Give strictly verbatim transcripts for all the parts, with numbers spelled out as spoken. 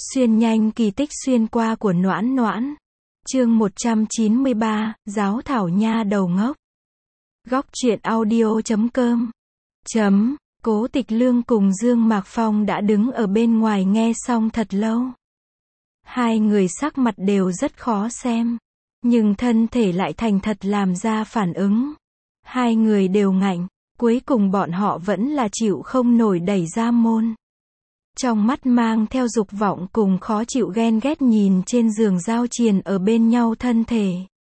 Xuyên nhanh kỳ tích xuyên qua của Noãn Noãn. Chương một trăm chín mươi ba, Giáo thảo nha đầu ngốc. Góc truyện audio chấm com. Chấm, Cố Tịch Lương cùng Dương Mạc Phong đã đứng ở bên ngoài nghe xong thật lâu. Hai người sắc mặt đều rất khó xem, nhưng thân thể lại thành thật làm ra phản ứng. Hai người đều ngạnh, cuối cùng bọn họ vẫn là chịu không nổi đẩy ra môn. Trong mắt mang theo dục vọng cùng khó chịu ghen ghét nhìn trên giường giao triền ở bên nhau thân thể.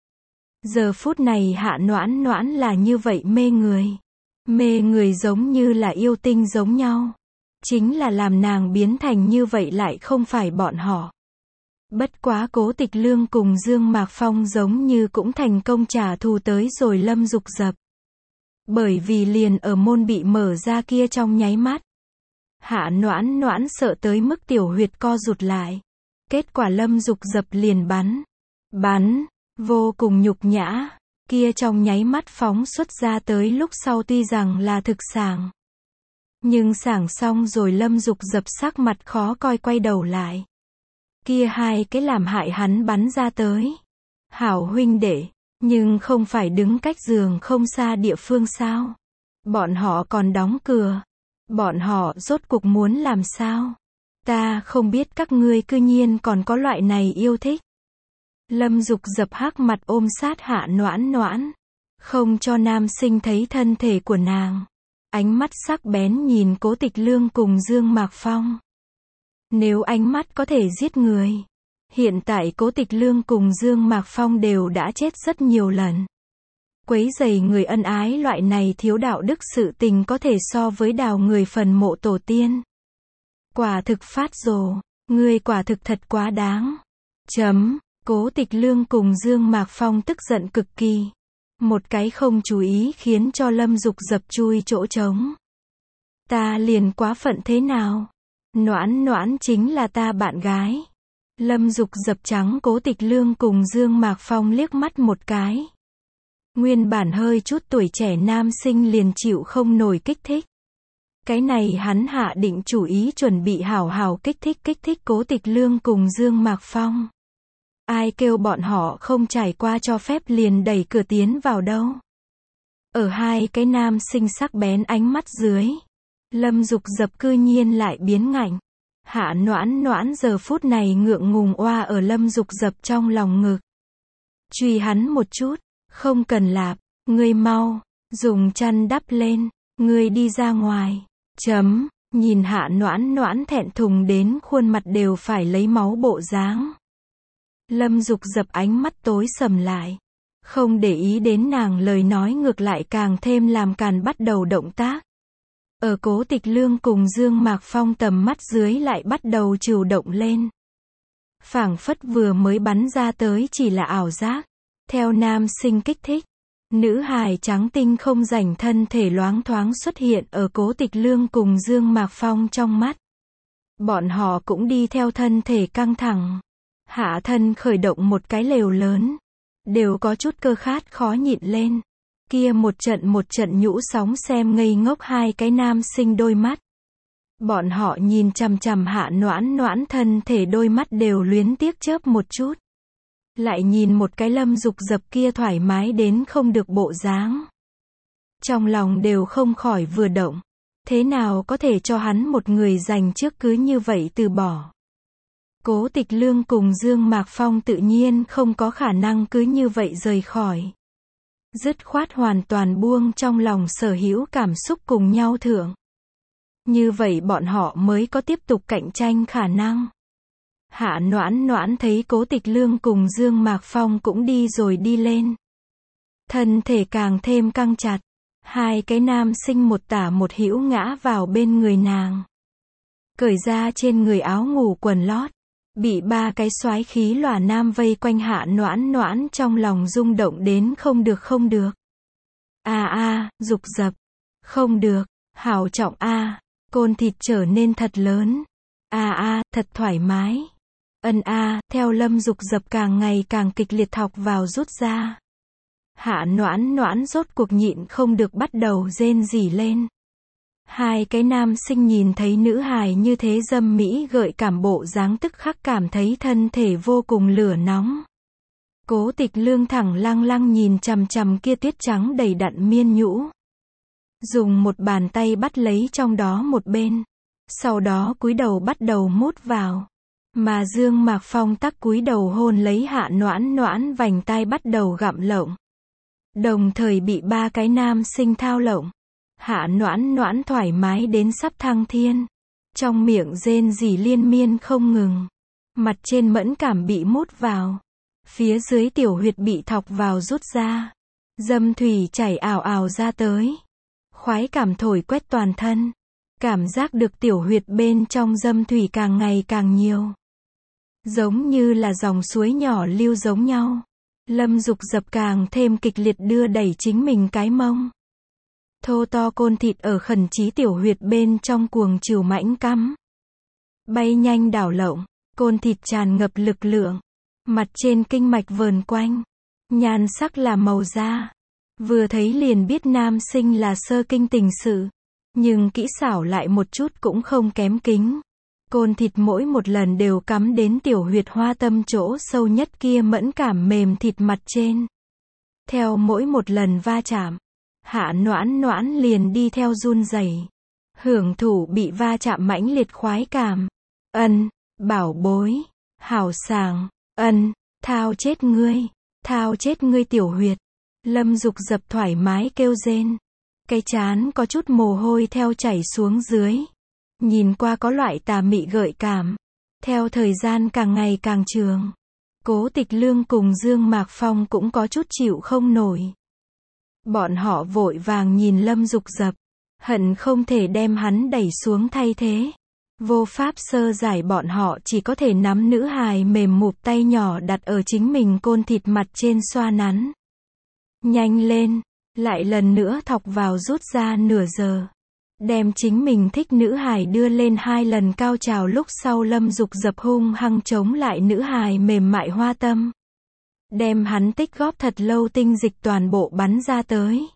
Giờ phút này Hạ Noãn Noãn là như vậy mê người. Mê người giống như là yêu tinh giống nhau. Chính là làm nàng biến thành như vậy lại không phải bọn họ. Bất quá Cố Tịch Lương cùng Dương Mạc Phong giống như cũng thành công trả thù tới rồi Lâm Dục Dập. Bởi vì liền ở môn bị mở ra kia trong nháy mắt, Hạ Noãn Noãn sợ tới mức tiểu huyệt co rụt lại. Kết quả Lâm Dục Dập liền bắn. Bắn, vô cùng nhục nhã. Kia trong nháy mắt phóng xuất ra tới lúc sau tuy rằng là thực sảng. Nhưng sảng xong rồi Lâm Dục Dập sắc mặt khó coi quay đầu lại. Kia hai cái làm hại hắn bắn ra tới. Hảo huynh đệ, nhưng không phải đứng cách giường không xa địa phương sao? Bọn họ còn đóng cửa. Bọn họ rốt cuộc muốn làm sao? Ta không biết các ngươi cư nhiên còn có loại này yêu thích. Lâm Dục Dập hắc mặt ôm sát Hạ Noãn Noãn, không cho nam sinh thấy thân thể của nàng. Ánh mắt sắc bén nhìn Cố Tịch Lương cùng Dương Mạc Phong. Nếu ánh mắt có thể giết người, hiện tại Cố Tịch Lương cùng Dương Mạc Phong đều đã chết rất nhiều lần. Quấy rầy người ân ái loại này thiếu đạo đức sự tình có thể so với đào người phần mộ tổ tiên. Quả thực phát rồ, ngươi quả thực thật quá đáng. Chấm, Cố Tịch Lương cùng Dương Mạc Phong tức giận cực kỳ. Một cái không chú ý khiến cho Lâm Dục Dập chui chỗ trống. Ta liền quá phận thế nào? Noãn Noãn chính là ta bạn gái. Lâm Dục Dập trắng Cố Tịch Lương cùng Dương Mạc Phong liếc mắt một cái. Nguyên bản hơi chút tuổi trẻ nam sinh liền chịu không nổi kích thích. Cái này hắn hạ định chủ ý chuẩn bị hảo hảo kích thích kích thích Cố Tịch Lương cùng Dương Mạc Phong. Ai kêu bọn họ không trải qua cho phép liền đẩy cửa tiến vào đâu. Ở hai cái nam sinh sắc bén ánh mắt dưới, Lâm Dục Dập cư nhiên lại biến ngạnh. Hạ Noãn Noãn giờ phút này ngượng ngùng oa ở Lâm Dục Dập trong lòng ngực. Truy hắn một chút. Không cần lạp, ngươi mau, dùng chăn đắp lên, ngươi đi ra ngoài. Chấm, nhìn Hạ Noãn Noãn thẹn thùng đến khuôn mặt đều phải lấy máu bộ dáng. Lâm Dục Dập ánh mắt tối sầm lại. Không để ý đến nàng lời nói ngược lại càng thêm làm càn bắt đầu động tác. Ở Cố Tịch Lương cùng Dương Mạc Phong tầm mắt dưới lại bắt đầu trừu động lên. Phảng phất vừa mới bắn ra tới chỉ là ảo giác. Theo nam sinh kích thích, nữ hài trắng tinh không rảnh thân thể loáng thoáng xuất hiện ở Cố Tịch Lương cùng Dương Mạc Phong trong mắt. Bọn họ cũng đi theo thân thể căng thẳng. Hạ thân khởi động một cái lều lớn. Đều có chút cơ khát khó nhịn lên. Kia một trận một trận nhũ sóng xem ngây ngốc hai cái nam sinh đôi mắt. Bọn họ nhìn chằm chằm Hạ Noãn Noãn thân thể đôi mắt đều luyến tiếc chớp một chút. Lại nhìn một cái Lâm Dục Dập kia thoải mái đến không được bộ dáng. Trong lòng đều không khỏi vừa động. Thế nào có thể cho hắn một người dành trước cứ như vậy từ bỏ. Cố Tịch Lương cùng Dương Mạc Phong tự nhiên không có khả năng cứ như vậy rời khỏi. Dứt khoát hoàn toàn buông trong lòng sở hữu cảm xúc cùng nhau thưởng. Như vậy bọn họ mới có tiếp tục cạnh tranh khả năng. Hạ Noãn Noãn thấy Cố Tịch Lương cùng Dương Mạc Phong cũng đi rồi đi lên. Thân thể càng thêm căng chặt. Hai cái nam sinh một tả một hữu ngã vào bên người nàng. Cởi ra trên người áo ngủ quần lót. Bị ba cái soái khí lòa nam vây quanh Hạ Noãn Noãn trong lòng rung động đến không được không được. A a, Dục Dập. Không được, hảo trọng a, côn thịt trở nên thật lớn. A a, thật thoải mái. Ân a, theo Lâm Dục Dập càng ngày càng kịch liệt thọc vào rút ra. Hạ Noãn Noãn rốt cuộc nhịn không được bắt đầu rên rỉ lên. Hai cái nam sinh nhìn thấy nữ hài như thế dâm mỹ gợi cảm bộ dáng tức khắc cảm thấy thân thể vô cùng lửa nóng. Cố Tịch Lương thẳng lăng lăng nhìn chằm chằm kia tuyết trắng đầy đặn miên nhũ. Dùng một bàn tay bắt lấy trong đó một bên. Sau đó cúi đầu bắt đầu mút vào. Mà Dương Mạc Phong tắc cúi đầu hôn lấy Hạ Noãn Noãn vành tai bắt đầu gặm lộng. Đồng thời bị ba cái nam sinh thao lộng. Hạ Noãn Noãn thoải mái đến sắp thăng thiên. Trong miệng rên rỉ liên miên không ngừng. Mặt trên mẫn cảm bị mút vào. Phía dưới tiểu huyệt bị thọc vào rút ra. Dâm thủy chảy ào ào ra tới. Khoái cảm thổi quét toàn thân. Cảm giác được tiểu huyệt bên trong dâm thủy càng ngày càng nhiều. Giống như là dòng suối nhỏ lưu giống nhau. Lâm Dục Dập càng thêm kịch liệt đưa đẩy chính mình cái mông. Thô to côn thịt ở khẩn trí tiểu huyệt bên trong cuồng chiều mãnh cắm. Bay nhanh đảo lộn, côn thịt tràn ngập lực lượng. Mặt trên kinh mạch vờn quanh. Nhan sắc là màu da. Vừa thấy liền biết nam sinh là sơ kinh tình sự. Nhưng kỹ xảo lại một chút cũng không kém kính. Côn thịt mỗi một lần đều cắm đến tiểu huyệt hoa tâm chỗ sâu nhất kia mẫn cảm mềm thịt mặt trên. Theo mỗi một lần va chạm, Hạ Noãn Noãn liền đi theo run rẩy, hưởng thụ bị va chạm mãnh liệt khoái cảm. Ân, bảo bối, hảo sảng, ân, thao chết ngươi, thao chết ngươi tiểu huyệt. Lâm Dục Dập thoải mái kêu rên. Cái trán có chút mồ hôi theo chảy xuống dưới. Nhìn qua có loại tà mị gợi cảm. Theo thời gian càng ngày càng trường. Cố Tịch Lương cùng Dương Mạc Phong cũng có chút chịu không nổi. Bọn họ vội vàng nhìn Lâm Dục Dập. Hận không thể đem hắn đẩy xuống thay thế. Vô pháp sơ giải bọn họ chỉ có thể nắm nữ hài mềm mụp tay nhỏ đặt ở chính mình côn thịt mặt trên xoa nắn. Nhanh lên, lại lần nữa thọc vào rút ra nửa giờ. Đem chính mình thích nữ hài đưa lên hai lần cao trào lúc sau Lâm Dục Dập hung hăng chống lại nữ hài mềm mại hoa tâm. Đem hắn tích góp thật lâu tinh dịch toàn bộ bắn ra tới.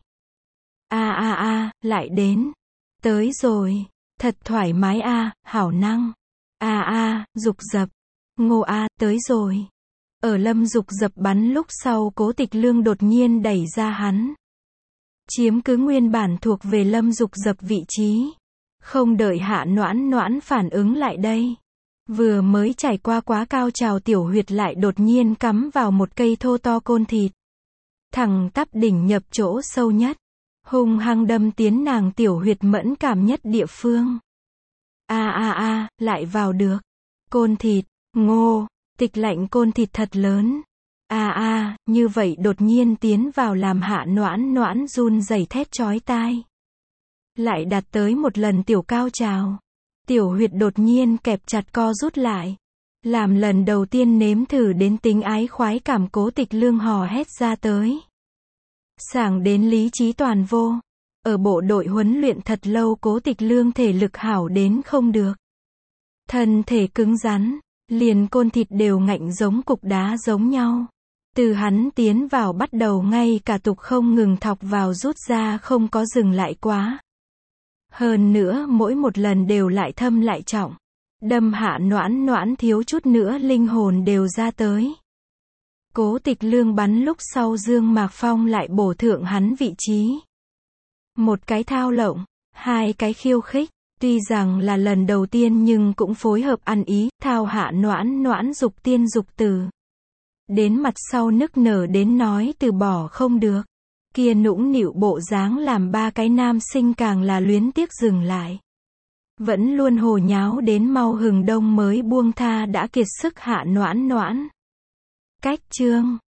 A a a, lại đến. Tới rồi. Thật thoải mái a, hảo năng. A a, Dục Dập. Ngô a, tới rồi. Ở Lâm Dục Dập bắn lúc sau Cố Tịch Lương đột nhiên đẩy ra hắn. Chiếm cứ nguyên bản thuộc về Lâm Dục Dập vị trí. Không đợi Hạ Noãn Noãn phản ứng lại đây. Vừa mới trải qua quá cao trào tiểu huyệt lại đột nhiên cắm vào một cây thô to côn thịt. Thẳng tắp đỉnh nhập chỗ sâu nhất. Hung hăng đâm tiến nàng tiểu huyệt mẫn cảm nhất địa phương. A a a, lại vào được. Côn thịt, ngô, tịch lạnh côn thịt thật lớn. A a, như vậy đột nhiên tiến vào làm Hạ Noãn Noãn run rẩy thét chói tai. Lại đạt tới một lần tiểu cao trào. Tiểu huyệt đột nhiên kẹp chặt co rút lại. Làm lần đầu tiên nếm thử đến tính ái khoái cảm Cố Tịch Lương hò hét ra tới. Sảng đến lý trí toàn vô. Ở bộ đội huấn luyện thật lâu Cố Tịch Lương thể lực hảo đến không được. Thân thể cứng rắn, liền côn thịt đều ngạnh giống cục đá giống nhau. Từ hắn tiến vào bắt đầu ngay cả tục không ngừng thọc vào rút ra không có dừng lại quá. Hơn nữa mỗi một lần đều lại thâm lại trọng. Đâm Hạ Noãn Noãn thiếu chút nữa linh hồn đều ra tới. Cố Tịch Lương bắn lúc sau Dương Mạc Phong lại bổ thượng hắn vị trí. Một cái thao lộng, hai cái khiêu khích. Tuy rằng là lần đầu tiên nhưng cũng phối hợp ăn ý, thao Hạ Noãn Noãn dục tiên dục tử. Đến mặt sau nức nở đến nói từ bỏ không được. Kia nũng nịu bộ dáng làm ba cái nam sinh càng là luyến tiếc dừng lại. Vẫn luôn hồ nháo đến mau hừng đông mới buông tha đã kiệt sức Hạ Noãn Noãn. Cách chương